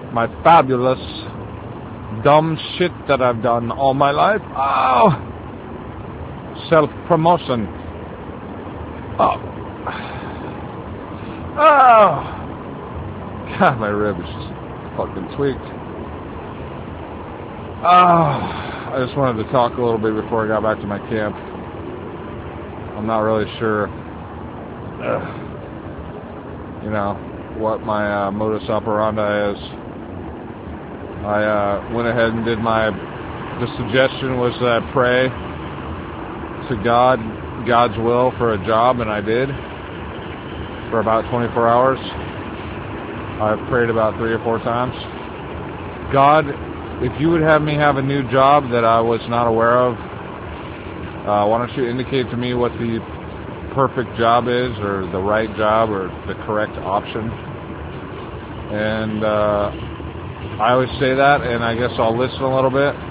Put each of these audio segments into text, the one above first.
my fabulous dumb shit that I've done all my life. Oh, self-promotion. Oh, God, my rib is just fucking tweaked. I just wanted to talk a little bit before I got back to my camp. I'm not really sure, what my modus operandi is. I went ahead and did the suggestion was that I pray to God's will for a job, and I did for about 24 hours. I've prayed about 3 or 4 times. God, if you would have me have a new job that I was not aware of, why don't you indicate to me what the perfect job is, or the right job, or the correct option? And I always say that, and I guess I'll listen a little bit.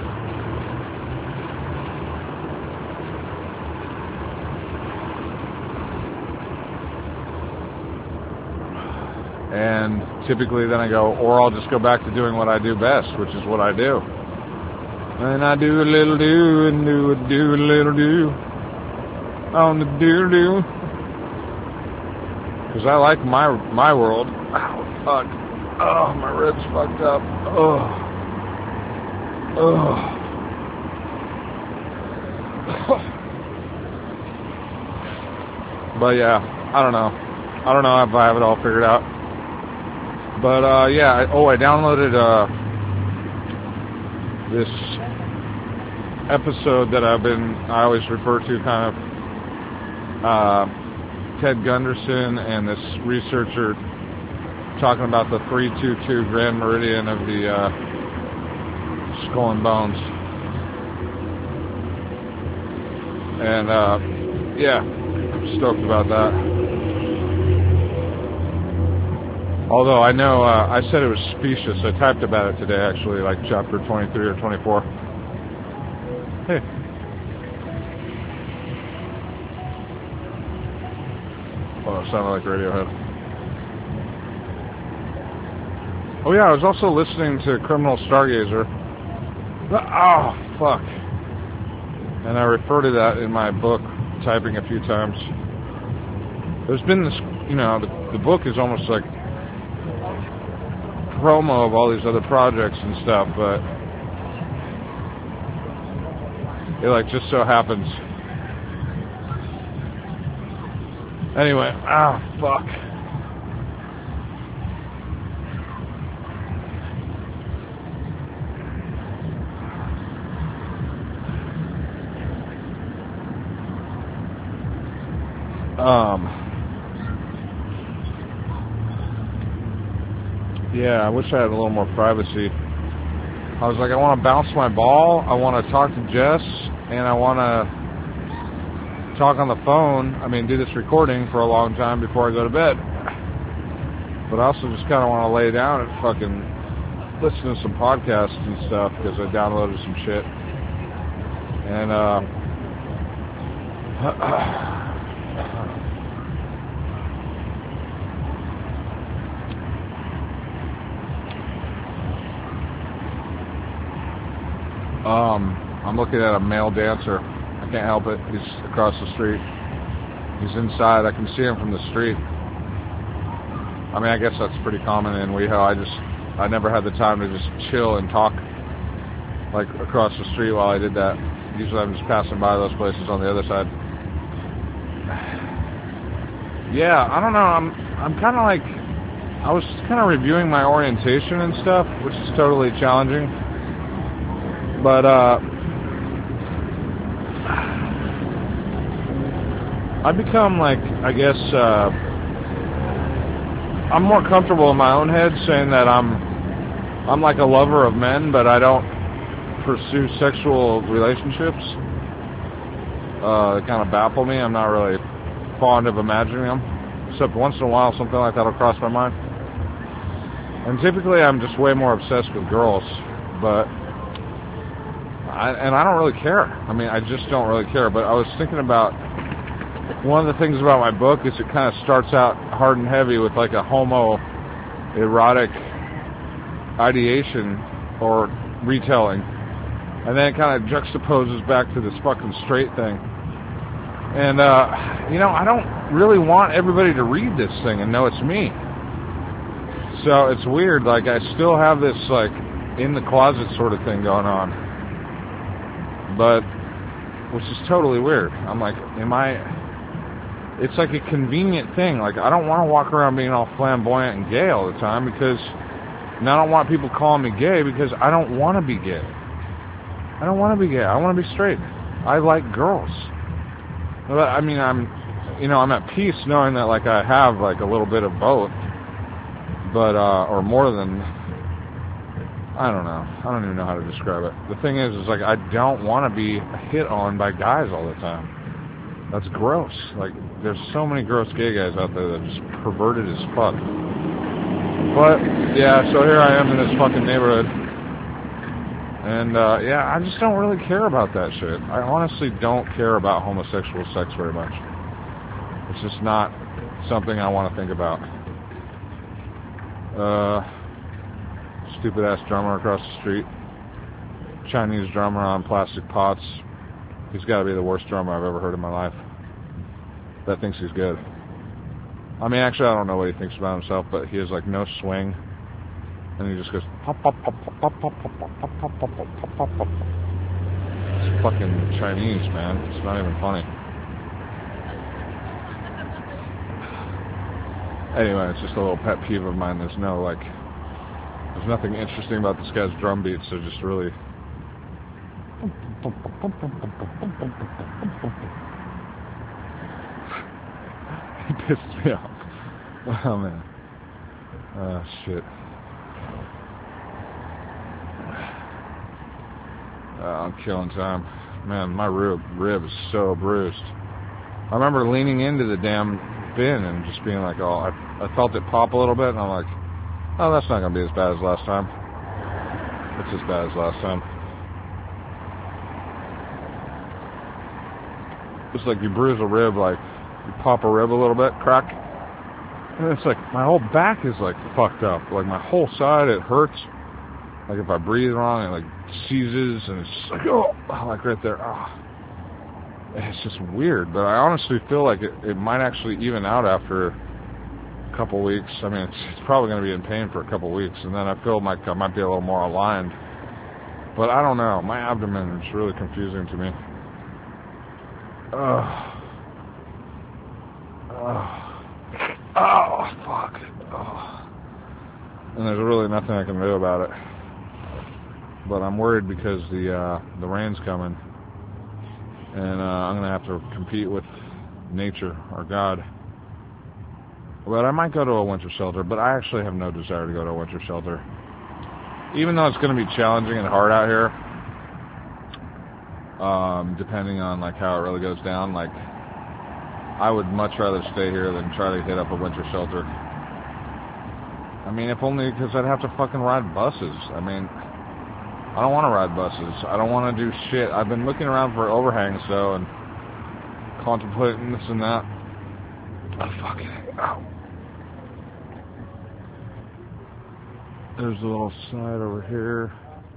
And typically then I go, or I'll just go back to doing what I do best, which is what I do. And I do a little do, and do a little do, on the do. Because I like my world. Ow, fuck. Oh, my ribs fucked up. Oh. But yeah, I don't know if I have it all figured out. But I downloaded this episode that I always refer to, kind of Ted Gunderson and this researcher talking about the 322 Grand Meridian of the Skull and Bones. And I'm stoked about that. Although I know I said it was specious. I typed about it today, actually, like chapter 23 or 24. Hey. Oh, it sounded like Radiohead. Oh yeah, I was also listening to Criminal Stargazer. Oh, fuck. And I refer to that in my book, typing a few times. There's been this, the book is almost like promo of all these other projects and stuff, but it just so happens. Anyway, fuck. Yeah, I wish I had a little more privacy. I was like, I want to bounce my ball, I want to talk to Jess, and I want to talk on the phone, do this recording for a long time before I go to bed. But I also just kind of want to lay down and fucking listen to some podcasts and stuff, because I downloaded some shit. And, I'm looking at a male dancer. I can't help it. He's across the street. He's inside. I can see him from the street. I guess that's pretty common in WeHo. I never had the time to just chill and talk across the street while I did that. Usually I'm just passing by those places on the other side. Yeah, I don't know. I'm kind of I was kind of reviewing my orientation and stuff, which is totally challenging. But, I've become I'm more comfortable in my own head saying that I'm like a lover of men, but I don't pursue sexual relationships. They kind of baffle me. I'm not really fond of imagining them, except once in a while something like that will cross my mind. And typically I'm just way more obsessed with girls, but I don't really care. I just don't really care. But I was thinking about one of the things about my book is it kind of starts out hard and heavy with a homoerotic ideation or retelling, and then it kind of juxtaposes back to this fucking straight thing. And I don't really want everybody to read this thing and know it's me. So it's weird. Like, I still have this like in the closet sort of thing going on, but which is totally weird. I'm like, it's like a convenient thing. Like, I don't want to walk around being all flamboyant and gay all the time, because, and I don't want people calling me gay, because I don't want to be gay. I don't want to be gay. I want to be straight. I like girls. I mean, I'm at peace knowing that, like, I have, like, a little bit of both, but, or more than, I don't know. I don't even know how to describe it. The thing is like, I don't want to be hit on by guys all the time. That's gross. Like, there's so many gross gay guys out there that are just perverted as fuck. But, yeah, so here I am in this fucking neighborhood. And, I just don't really care about that shit. I honestly don't care about homosexual sex very much. It's just not something I want to think about. Stupid ass drummer across the street. Chinese drummer on plastic pots. He's got to be the worst drummer I've ever heard in my life. That thinks he's good. I mean, actually, I don't know what he thinks about himself, but he has like no swing, and he just goes pop pop pop pop pop pop pop pop pop pop pop pop pop. It's fucking Chinese, man. It's not even funny. Anyway, it's just a little pet peeve of mine. There's nothing interesting about this guy's drum beats. They're just really. He pisses me off. Oh man. Oh shit. I'm killing time. Man, my rib is so bruised. I remember leaning into the damn bin and just being like, oh, I felt it pop a little bit, and I'm like, oh, that's not going to be as bad as last time. It's as bad as last time. It's like you bruise a rib, like you pop a rib a little bit, crack, and it's like my whole back is like fucked up. Like my whole side, it hurts. Like if I breathe wrong, it like seizes, and it's just like, oh, like right there. Oh. It's just weird, but I honestly feel like it might actually even out after a couple weeks. I mean, it's probably going to be in pain for a couple weeks, and then I feel like I might be a little more aligned. But I don't know. My abdomen is really confusing to me. Oh, fuck. Oh. And there's really nothing I can do about it. But I'm worried because the rain's coming. And I'm going to have to compete with nature or God. But I might go to a winter shelter, but I actually have no desire to go to a winter shelter. Even though it's going to be challenging and hard out here, depending on like how it really goes down, like I would much rather stay here than try to hit up a winter shelter. I mean, if only because I'd have to fucking ride buses. I mean, I don't want to ride buses. I don't want to do shit. I've been looking around for overhangs, though, and contemplating this and that. Oh, fucking ow. There's a little side over here.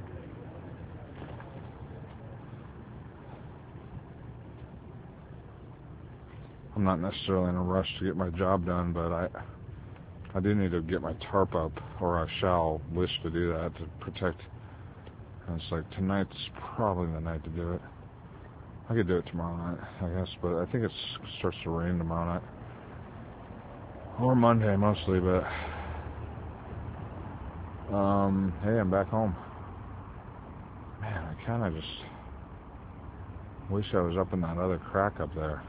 I'm not necessarily in a rush to get my job done, but I do need to get my tarp up, or I shall wish to do that to protect. And it's like tonight's probably the night to do it. I could do it tomorrow night, I guess, but I think it starts to rain tomorrow night. Or Monday, mostly, but hey, I'm back home. Man, I kind of just wish I was up in that other crack up there.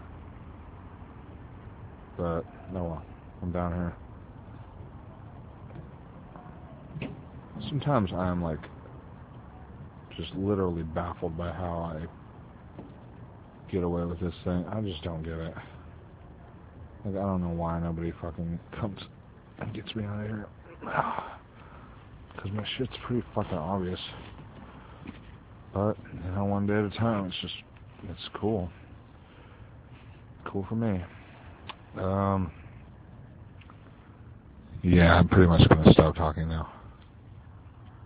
But, no, well, I'm down here. Sometimes I'm like just literally baffled by how I get away with this thing. I just don't get it. Like, I don't know why nobody fucking comes and gets me out of here. Because my shit's pretty fucking obvious. But, one day at a time, it's cool. Cool for me. Yeah, I'm pretty much going to stop talking now.